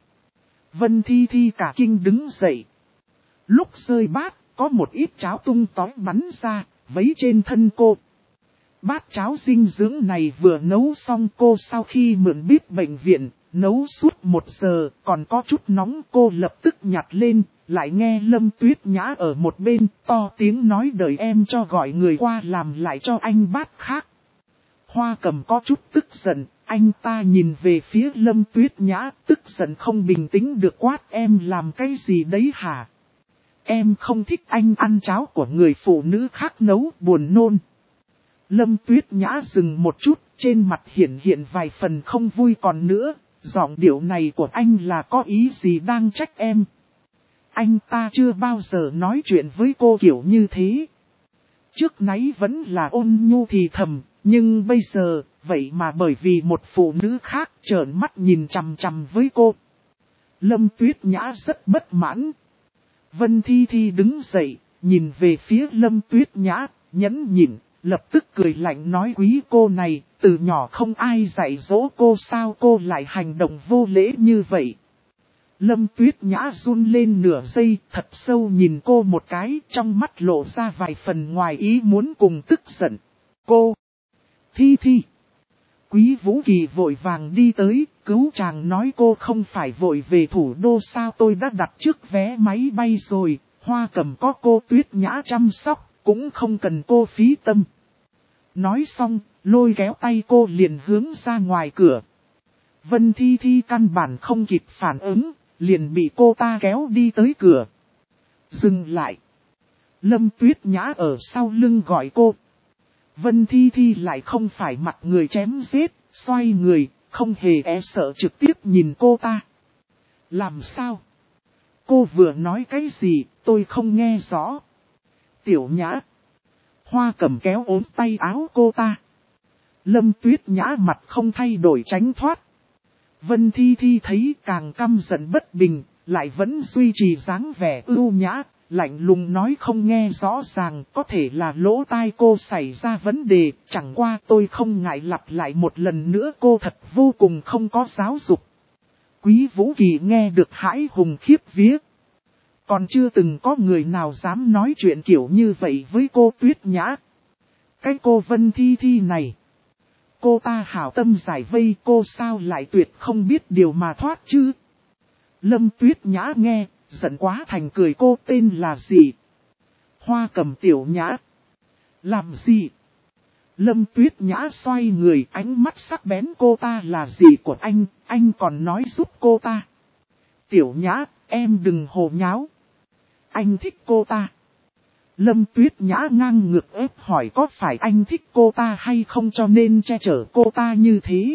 Vân Thi Thi cả kinh đứng dậy. Lúc rơi bát, có một ít cháo tung tói bắn ra, vấy trên thân cô. Bát cháo dinh dưỡng này vừa nấu xong, cô sau khi mượn bếp bệnh viện, nấu suốt 1 giờ, còn có chút nóng, cô lập tức nhặt lên, lại nghe Lâm Tuyết Nhã ở một bên to tiếng nói đợi em cho gọi người qua làm lại cho anh bát khác. Hoa Cầm có chút tức giận, anh ta nhìn về phía Lâm Tuyết Nhã, tức giận không bình tĩnh được quát, em làm cái gì đấy hả? Em không thích anh ăn cháo của người phụ nữ khác nấu, buồn nôn. Lâm Tuyết Nhã dừng một chút, trên mặt hiện vài phần không vui, còn nữa, giọng điệu này của anh là có ý gì đang trách em? Anh ta chưa bao giờ nói chuyện với cô kiểu như thế. Trước nãy vẫn là ôn nhu thì thầm, nhưng bây giờ, vậy mà bởi vì một phụ nữ khác trợn mắt nhìn chằm chằm với cô. Lâm Tuyết Nhã rất bất mãn. Vân Thi Thi đứng dậy, nhìn về phía Lâm Tuyết Nhã, nhẫn nhịn, lập tức cười lạnh nói, quý cô này, từ nhỏ không ai dạy dỗ cô sao cô lại hành động vô lễ như vậy. Lâm Tuyết Nhã run lên nửa giây, thật sâu nhìn cô một cái, trong mắt lộ ra vài phần ngoài ý muốn cùng tức giận. Cô! Thi Thi! Quý Vũ Kỳ vội vàng đi tới, cứu chàng nói, cô không phải vội về thủ đô sao, tôi đã đặt trước vé máy bay rồi, Hoa Cầm có cô Tuyết Nhã chăm sóc, cũng không cần cô phí tâm. Nói xong, lôi kéo tay cô liền hướng ra ngoài cửa. Vân Thi Thi căn bản không kịp phản ứng, liền bị cô ta kéo đi tới cửa. Dừng lại. Lâm Tuyết Nhã ở sau lưng gọi cô. Vân Thi Thi lại không phải mặt người chém giết, xoay người, không hề e sợ trực tiếp nhìn cô ta. Làm sao? Cô vừa nói cái gì, tôi không nghe rõ. Tiểu Nhã. Hoa Cầm kéo ốm tay áo cô ta. Lâm Tuyết Nhã mặt không thay đổi tránh thoát. Vân Thi Thi thấy càng căm giận bất bình, lại vẫn duy trì dáng vẻ ưu nhã, lạnh lùng nói, không nghe rõ ràng, có thể là lỗ tai cô xảy ra vấn đề, chẳng qua tôi không ngại lặp lại một lần nữa, cô thật vô cùng không có giáo dục. Quý Vũ Kỳ nghe được hãi hùng khiếp vía. Còn chưa từng có người nào dám nói chuyện kiểu như vậy với cô Tuyết Nhã. Cái cô Vân Thi Thi này. Cô ta hảo tâm giải vây, cô sao lại tuyệt không biết điều mà thoát chứ? Lâm Tuyết Nhã nghe, giận quá thành cười, cô tên là gì? Hoa Cầm. Tiểu Nhã. Làm gì? Lâm Tuyết Nhã xoay người, ánh mắt sắc bén, cô ta là gì của anh còn nói giúp cô ta. Tiểu Nhã, em đừng hồ nháo. Anh thích cô ta. Lâm Tuyết Nhã ngang ngược ép hỏi, có phải anh thích cô ta hay không cho nên che chở cô ta như thế?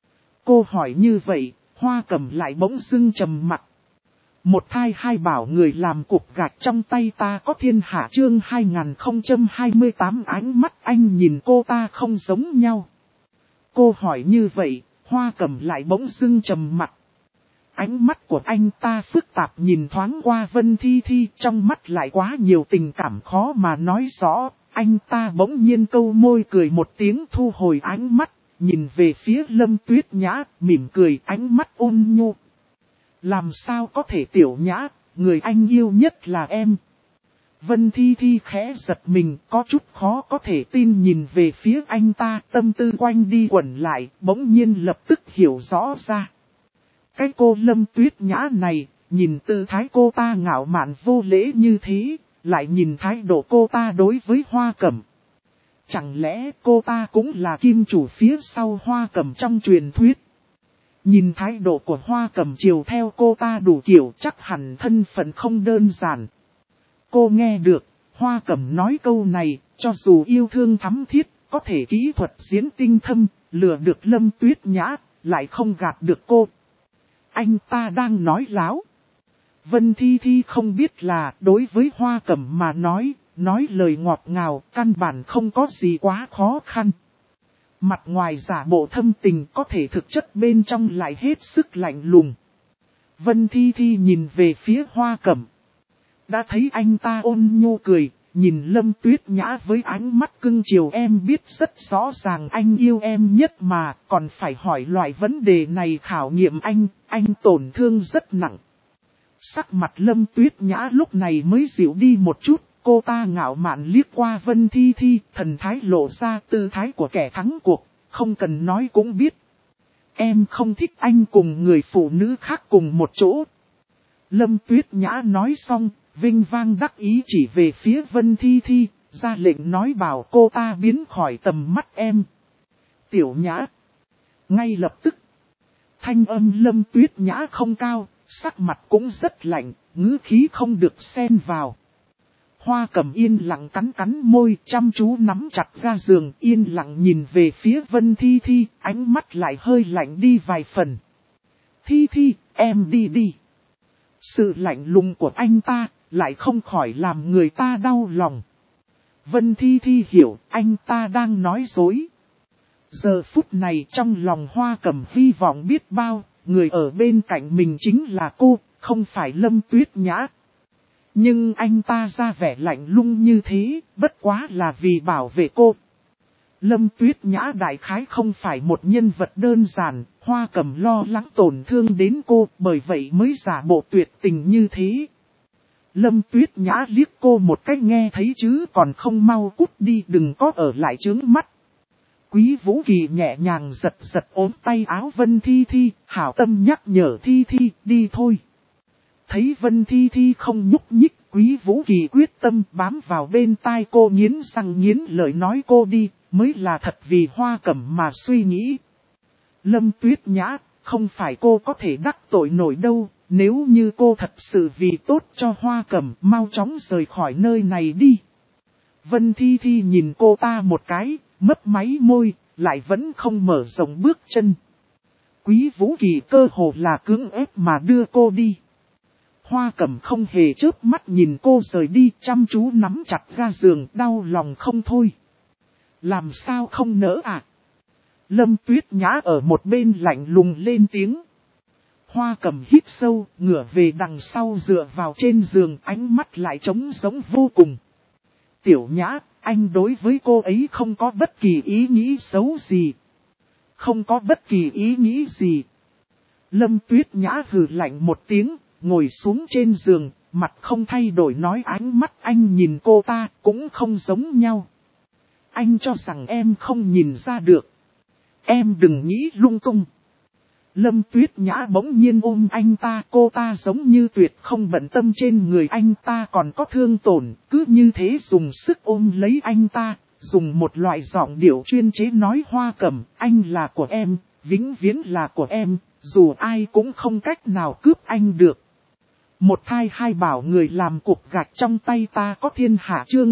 Cô hỏi như vậy, Hoa Cầm lại bỗng dưng trầm mặt. Một thai hai bảo người làm cục gạch trong tay ta có thiên hạ, chương 2028. Ánh mắt anh nhìn cô ta không giống nhau. Cô hỏi như vậy, Hoa Cầm lại bỗng dưng trầm mặt. Ánh mắt của anh ta phức tạp nhìn thoáng qua Vân Thi Thi, trong mắt lại quá nhiều tình cảm khó mà nói rõ. Anh ta bỗng nhiên câu môi cười một tiếng, thu hồi ánh mắt, nhìn về phía Lâm Tuyết Nhã, mỉm cười, ánh mắt ôn nhu. Làm sao có thể Tiểu Nhã, người anh yêu nhất là em. Vân Thi Thi khẽ giật mình, có chút khó có thể tin nhìn về phía anh ta, tâm tư quanh đi quẩn lại, bỗng nhiên lập tức hiểu rõ ra. Cái cô Lâm Tuyết Nhã này, nhìn tư thái cô ta ngạo mạn vô lễ như thế, lại nhìn thái độ cô ta đối với Hoa Cầm. Chẳng lẽ cô ta cũng là kim chủ phía sau Hoa Cầm trong truyền thuyết? Nhìn thái độ của Hoa Cầm chiều theo cô ta đủ kiểu, chắc hẳn thân phận không đơn giản. Cô nghe được, Hoa Cầm nói câu này, cho dù yêu thương thắm thiết, có thể kỹ thuật diễn tinh thâm, lừa được Lâm Tuyết Nhã, lại không gạt được cô. Anh ta đang nói láo. Vân Thi Thi không biết là đối với Hoa Cầm mà nói lời ngọt ngào, căn bản không có gì quá khó khăn. Mặt ngoài giả bộ thâm tình, có thể thực chất bên trong lại hết sức lạnh lùng. Vân Thi Thi nhìn về phía Hoa Cầm. Đã thấy anh ta ôn nhu cười, nhìn Lâm Tuyết Nhã với ánh mắt cưng chiều, em biết rất rõ ràng anh yêu em nhất mà, còn phải hỏi loại vấn đề này khảo nghiệm anh tổn thương rất nặng. Sắc mặt Lâm Tuyết Nhã lúc này mới dịu đi một chút, cô ta ngạo mạn liếc qua Vân Thi Thi, thần thái lộ ra tư thái của kẻ thắng cuộc, không cần nói cũng biết. Em không thích anh cùng người phụ nữ khác cùng một chỗ. Lâm Tuyết Nhã nói xong, vinh vang đắc ý chỉ về phía Vân Thi Thi, ra lệnh nói bảo cô ta biến khỏi tầm mắt em. Tiểu Nhã. Ngay lập tức, thanh âm Lâm Tuyết Nhã không cao, sắc mặt cũng rất lạnh, ngữ khí không được xen vào. Hoa Cẩm yên lặng cắn cắn môi, chăm chú nắm chặt ga giường, yên lặng nhìn về phía Vân Thi Thi, ánh mắt lại hơi lạnh đi vài phần. Thi Thi, em đi đi. Sự lạnh lùng của anh ta, lại không khỏi làm người ta đau lòng. Vân Thi Thi hiểu, anh ta đang nói dối. Giờ phút này trong lòng Hoa Cẩm hy vọng biết bao, người ở bên cạnh mình chính là cô, không phải Lâm Tuyết Nhã. Nhưng anh ta ra vẻ lạnh lùng như thế, bất quá là vì bảo vệ cô. Lâm Tuyết Nhã đại khái không phải một nhân vật đơn giản, Hoa Cẩm lo lắng tổn thương đến cô, bởi vậy mới giả bộ tuyệt tình như thế. Lâm Tuyết Nhã liếc cô một cách nghe thấy chứ còn không mau cút đi, đừng có ở lại chướng mắt. Quý Vũ Kỳ nhẹ nhàng giật giật ốm tay áo Vân Thi Thi, hảo tâm nhắc nhở Thi Thi, đi thôi. Thấy Vân Thi Thi không nhúc nhích, Quý Vũ Kỳ quyết tâm bám vào bên tai cô, nghiến răng nghiến lợi nói cô đi, mới là thật vì Hoa Cẩm mà suy nghĩ. Lâm Tuyết Nhã, không phải cô có thể đắc tội nổi đâu, nếu như cô thật sự vì tốt cho Hoa Cẩm, mau chóng rời khỏi nơi này đi. Vân Thi Thi nhìn cô ta một cái, mấp máy môi, lại vẫn không mở rộng bước chân. Quý Vũ Kỳ cơ hồ là cưỡng ép mà đưa cô đi. Hoa Cẩm không hề chớp mắt nhìn cô rời đi, chăm chú nắm chặt ga giường, đau lòng không thôi. Làm sao không nỡ à? Lâm Tuyết Nhã ở một bên lạnh lùng lên tiếng. Hoa Cẩm hít sâu, ngửa về đằng sau dựa vào trên giường, ánh mắt lại trống rỗng vô cùng. Tiểu Nhã, anh đối với cô ấy không có bất kỳ ý nghĩ xấu gì. Không có bất kỳ ý nghĩ gì. Lâm Tuyết Nhã hừ lạnh một tiếng, ngồi xuống trên giường, mặt không thay đổi nói, ánh mắt anh nhìn cô ta cũng không giống nhau. Anh cho rằng em không nhìn ra được. Em đừng nghĩ lung tung. Lâm Tuyết Nhã bỗng nhiên ôm anh ta, cô ta giống như tuyệt không bận tâm trên người anh ta còn có thương tổn, cứ như thế dùng sức ôm lấy anh ta, dùng một loại giọng điệu chuyên chế nói, Hoa Cẩm, anh là của em, vĩnh viễn là của em, dù ai cũng không cách nào cướp anh được. Một thai hai bảo người làm cục gạch trong tay ta có thiên hạ, chương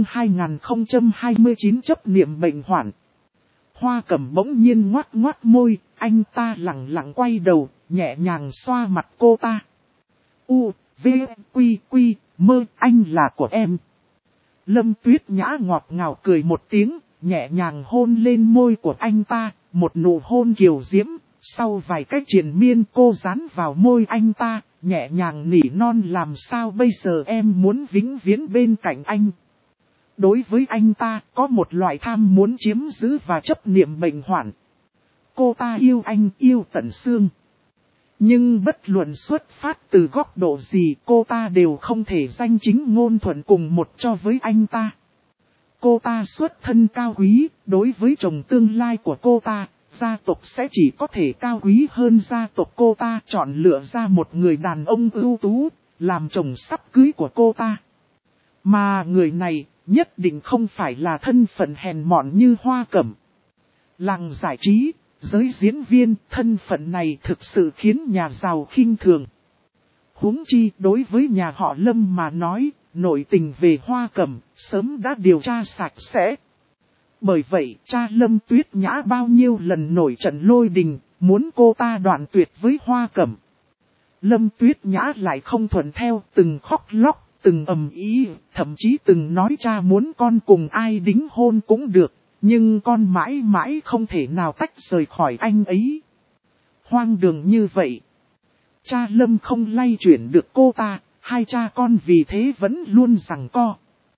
2029 chấp niệm bệnh hoạn. Hoa Cẩm bỗng nhiên ngoác ngoác môi, anh ta lặng lặng quay đầu, nhẹ nhàng xoa mặt cô ta. U, V, Quy, Quy, mơ, anh là của em. Lâm Tuyết Nhã ngọt ngào cười một tiếng, nhẹ nhàng hôn lên môi của anh ta, một nụ hôn kiều diễm. Sau vài cách triền miên cô dán vào môi anh ta, nhẹ nhàng nỉ non, làm sao bây giờ em muốn vĩnh viễn bên cạnh anh. Đối với anh ta có một loại tham muốn chiếm giữ và chấp niệm bệnh hoạn. Cô ta yêu anh, yêu tận xương. Nhưng bất luận xuất phát từ góc độ gì, cô ta đều không thể danh chính ngôn thuận cùng một cho với anh ta. Cô ta xuất thân cao quý, đối với chồng tương lai của cô ta, gia tộc sẽ chỉ có thể cao quý hơn gia tộc cô ta, chọn lựa ra một người đàn ông ưu tú, làm chồng sắp cưới của cô ta. Mà người này, nhất định không phải là thân phận hèn mọn như Hoa Cẩm. Làng giải trí, giới diễn viên, thân phận này thực sự khiến nhà giàu khinh thường. Huống chi đối với nhà họ Lâm mà nói, nội tình về Hoa Cẩm, sớm đã điều tra sạch sẽ. Bởi vậy, cha Lâm Tuyết Nhã bao nhiêu lần nổi trận lôi đình, muốn cô ta đoạn tuyệt với Hoa Cẩm. Lâm Tuyết Nhã lại không thuận theo, từng khóc lóc, từng ầm ĩ, thậm chí từng nói cha muốn con cùng ai đính hôn cũng được, nhưng con mãi mãi không thể nào tách rời khỏi anh ấy. Hoang đường như vậy. Cha Lâm không lay chuyển được cô ta, hai cha con vì thế vẫn luôn giằng co.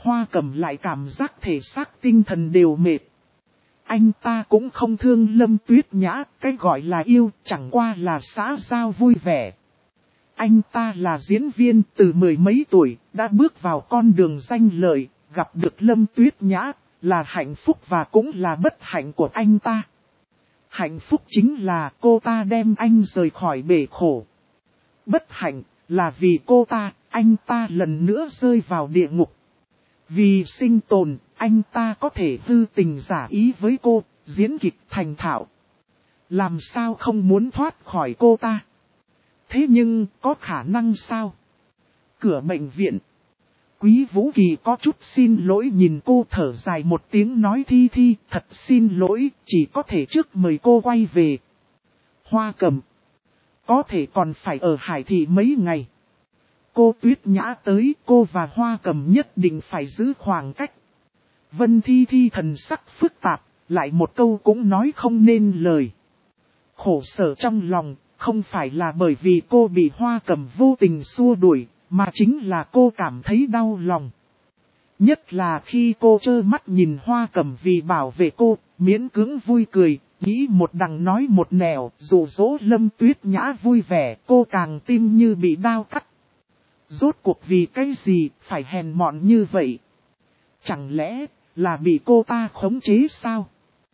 Hoa Cẩm lại cảm giác thể xác tinh thần đều mệt. Anh ta cũng không thương Lâm Tuyết Nhã, cái gọi là yêu chẳng qua là xã giao vui vẻ. Anh ta là diễn viên từ mười mấy tuổi, đã bước vào con đường danh lợi, gặp được Lâm Tuyết Nhã, là hạnh phúc và cũng là bất hạnh của anh ta. Hạnh phúc chính là cô ta đem anh rời khỏi bể khổ. Bất hạnh là vì cô ta, anh ta lần nữa rơi vào địa ngục. Vì sinh tồn, anh ta có thể hư tình giả ý với cô, diễn kịch thành thạo. Làm sao không muốn thoát khỏi cô ta? Thế nhưng, có khả năng sao? Cửa bệnh viện. Quý Vũ Kỳ có chút xin lỗi nhìn cô thở dài một tiếng nói Thi Thi, thật xin lỗi, chỉ có thể trước mời cô quay về. Hoa Cẩm. Có thể còn phải ở Hải Thị mấy ngày. Cô Tuyết Nhã tới, cô và Hoa Cẩm nhất định phải giữ khoảng cách. Vân Thi Thi thần sắc phức tạp, lại một câu cũng nói không nên lời. Khổ sở trong lòng, không phải là bởi vì cô bị Hoa Cẩm vô tình xua đuổi, mà chính là cô cảm thấy đau lòng. Nhất là khi cô trơ mắt nhìn Hoa Cẩm vì bảo vệ cô, miễn cưỡng vui cười, nghĩ một đằng nói một nẻo, dụ dỗ Lâm Tuyết Nhã vui vẻ, cô càng tim như bị đao cắt. Rốt cuộc vì cái gì phải hèn mọn như vậy? Chẳng lẽ là bị cô ta khống chế sao?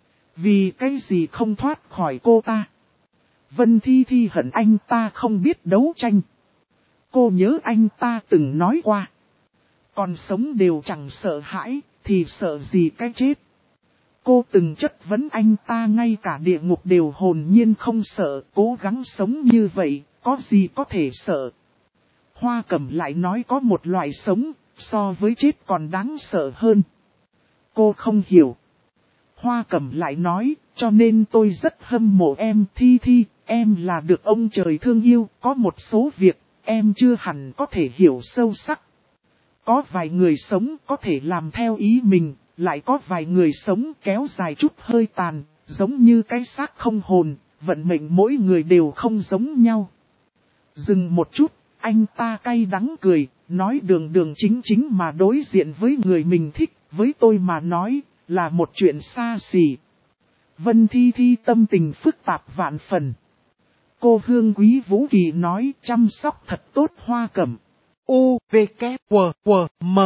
Vì cái gì không thoát khỏi cô ta? Vân Thi Thi hận anh ta không biết đấu tranh. Cô nhớ anh ta từng nói qua. Còn sống đều chẳng sợ hãi, thì sợ gì cái chết. Cô từng chất vấn anh ta ngay cả địa ngục đều hồn nhiên không sợ, cố gắng sống như vậy, có gì có thể sợ. Hoa Cẩm lại nói có một loại sống, so với chết còn đáng sợ hơn. Cô không hiểu. Hoa Cẩm lại nói, cho nên tôi rất hâm mộ em Thi Thi, em là được ông trời thương yêu, có một số việc, em chưa hẳn có thể hiểu sâu sắc. Có vài người sống có thể làm theo ý mình, lại có vài người sống kéo dài chút hơi tàn, giống như cái xác không hồn, vận mệnh mỗi người đều không giống nhau. Dừng một chút, anh ta cay đắng cười, nói đường đường chính chính mà đối diện với người mình thích, với tôi mà nói, là một chuyện xa xỉ. Vân Thi Thi tâm tình phức tạp vạn phần. Cô Hương Quý Vũ Kỳ nói chăm sóc thật tốt Hoa Cẩm. U, V, K, W, W, M.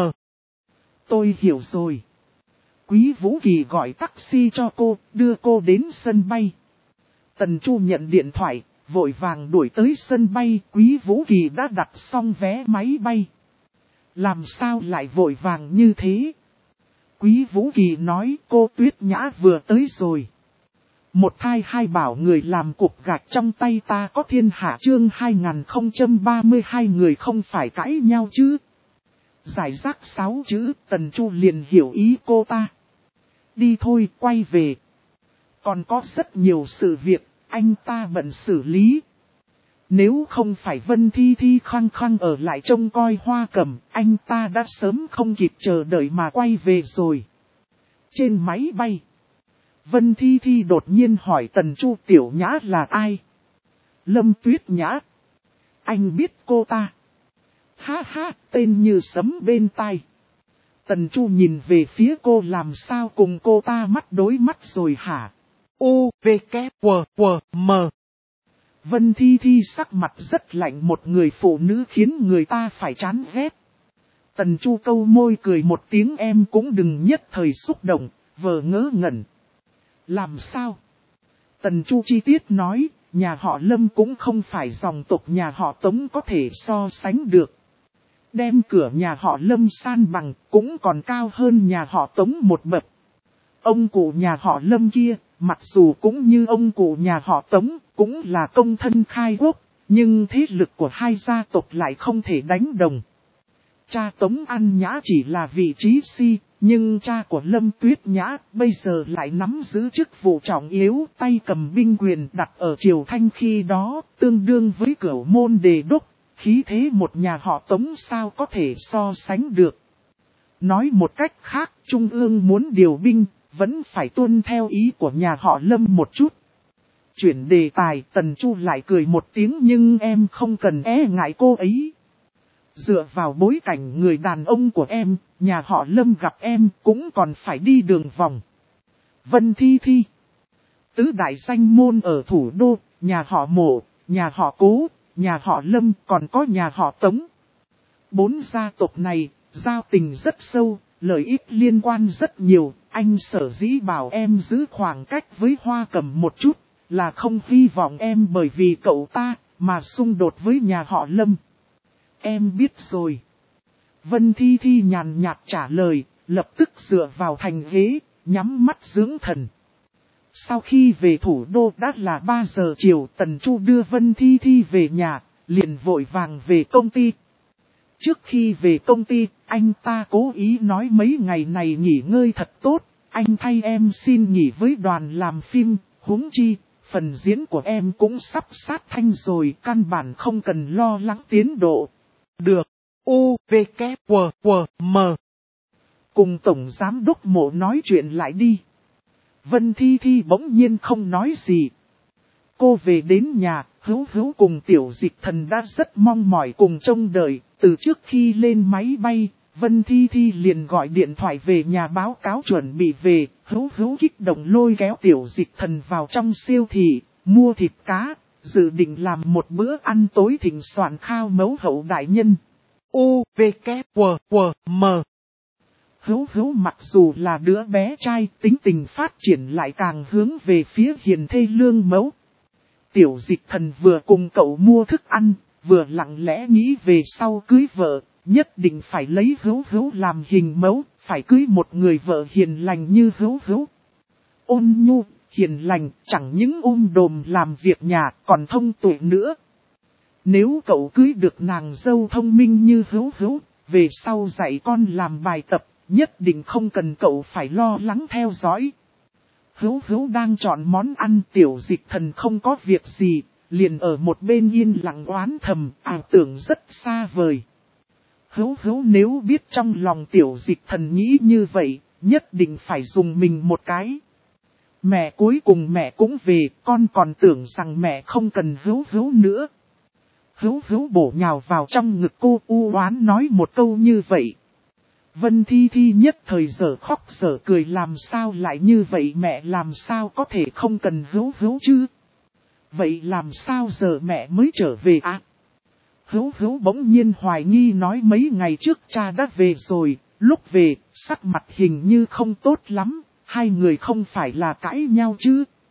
Tôi hiểu rồi. Quý Vũ Kỳ gọi taxi cho cô, đưa cô đến sân bay. Tần Chu nhận điện thoại, vội vàng đuổi tới sân bay, Quý Vũ Kỳ đã đặt xong vé máy bay. Làm sao lại vội vàng như thế? Quý Vũ Kỳ nói cô Tuyết Nhã vừa tới rồi. Một thai hai bảo người làm cục gạch trong tay ta có thiên hạ chương 2032 người không phải cãi nhau chứ. Giải rác 6 chữ Tần Chu liền hiểu ý cô ta. Đi thôi quay về. Còn có rất nhiều sự việc anh ta bận xử lý. Nếu không phải Vân Thi Thi khăng khăng ở lại trông coi Hoa Cẩm, anh ta đã sớm không kịp chờ đợi mà quay về rồi. Trên máy bay, Vân Thi Thi đột nhiên hỏi Tần Chu Tiểu Nhã là ai? Lâm Tuyết Nhã. Anh biết cô ta. Ha ha, tên như sấm bên tai. Tần Chu nhìn về phía cô làm sao cùng cô ta mắt đối mắt rồi hả? U, V, K, W, W, M. Vân Thi Thi sắc mặt rất lạnh một người phụ nữ khiến người ta phải chán ghét. Tần Chu câu môi cười một tiếng em cũng đừng nhất thời xúc động, vờ ngớ ngẩn. Làm sao? Tần Chu chi tiết nói, nhà họ Lâm cũng không phải dòng tộc nhà họ Tống có thể so sánh được. Đem cửa nhà họ Lâm san bằng cũng còn cao hơn nhà họ Tống một bậc. Ông cụ nhà họ Lâm kia, mặc dù cũng như ông cụ nhà họ Tống, cũng là công thân khai quốc, nhưng thế lực của hai gia tộc lại không thể đánh đồng. Cha Tống An Nhã chỉ là vị trí si, nhưng cha của Lâm Tuyết Nhã bây giờ lại nắm giữ chức vụ trọng yếu, tay cầm binh quyền đặt ở Triều Thanh khi đó, tương đương với Cửu Môn Đề Đốc, khí thế một nhà họ Tống sao có thể so sánh được. Nói một cách khác, Trung ương muốn điều binh, vẫn phải tuân theo ý của nhà họ Lâm một chút. Chuyển đề tài, Tần Chu lại cười một tiếng nhưng em không cần e ngại cô ấy. Dựa vào bối cảnh người đàn ông của em, nhà họ Lâm gặp em cũng còn phải đi đường vòng. Vân Thi Thi. Tứ đại danh môn ở thủ đô, nhà họ Mộ, nhà họ Cố, nhà họ Lâm còn có nhà họ Tống. 4 gia tộc này, giao tình rất sâu, lợi ích liên quan rất nhiều. Anh sở dĩ bảo em giữ khoảng cách với Hoa Cẩm một chút, là không hy vọng em bởi vì cậu ta mà xung đột với nhà họ Lâm. Em biết rồi. Vân Thi Thi nhàn nhạt trả lời, lập tức dựa vào thành ghế, nhắm mắt dưỡng thần. Sau khi về thủ đô đã là 3 giờ chiều, Tần Chu đưa Vân Thi Thi về nhà, liền vội vàng về công ty. Trước khi về công ty, anh ta cố ý nói mấy ngày này nghỉ ngơi thật tốt, anh thay em xin nghỉ với đoàn làm phim, huống chi, phần diễn của em cũng sắp sát thanh rồi, căn bản không cần lo lắng tiến độ. Được. U, V, K, W, W, M. Cùng Tổng Giám đốc Mộ nói chuyện lại đi. Vân Thi Thi bỗng nhiên không nói gì. Cô về đến nhà, Hữu Hữu cùng Tiểu Dịch Thần đã rất mong mỏi cùng trông đợi. Từ trước khi lên máy bay, Vân Thi Thi liền gọi điện thoại về nhà báo cáo chuẩn bị về. Hữu Hữu kích động lôi kéo Tiểu Dịch Thần vào trong siêu thị, mua thịt cá, dự định làm một bữa ăn tối thịnh soạn khao mẫu hậu đại nhân. U, V, K, W, W, M. Hữu Hữu mặc dù là đứa bé trai, tính tình phát triển lại càng hướng về phía hiền thê lương mẫu. Tiểu Dịch Thần vừa cùng cậu mua thức ăn, vừa lặng lẽ nghĩ về sau cưới vợ, nhất định phải lấy Hữu Hữu làm hình mẫu, phải cưới một người vợ hiền lành như Hữu Hữu. Ôn nhu, hiền lành, chẳng những đồm làm việc nhà, còn thông tuệ nữa. Nếu cậu cưới được nàng dâu thông minh như Hữu Hữu, về sau dạy con làm bài tập, nhất định không cần cậu phải lo lắng theo dõi. Hữu Hữu đang chọn món ăn, Tiểu Dịch Thần không có việc gì, liền ở một bên yên lặng oán thầm, ảo tưởng rất xa vời. Hữu Hữu nếu biết trong lòng Tiểu Dịch Thần nghĩ như vậy, nhất định phải dùng mình một cái. Mẹ cuối cùng mẹ cũng về, con còn tưởng rằng mẹ không cần Hữu Hữu nữa. Hữu Hữu bổ nhào vào trong ngực cô, u oán nói một câu như vậy. Vân Thi Thi nhất thời giờ khóc giờ cười, làm sao lại như vậy, mẹ làm sao có thể không cần Hữu Hữu chứ? Vậy làm sao giờ mẹ mới trở về à? Hữu Hữu bỗng nhiên hoài nghi nói mấy ngày trước cha đã về rồi, lúc về, sắc mặt hình như không tốt lắm, hai người không phải là cãi nhau chứ?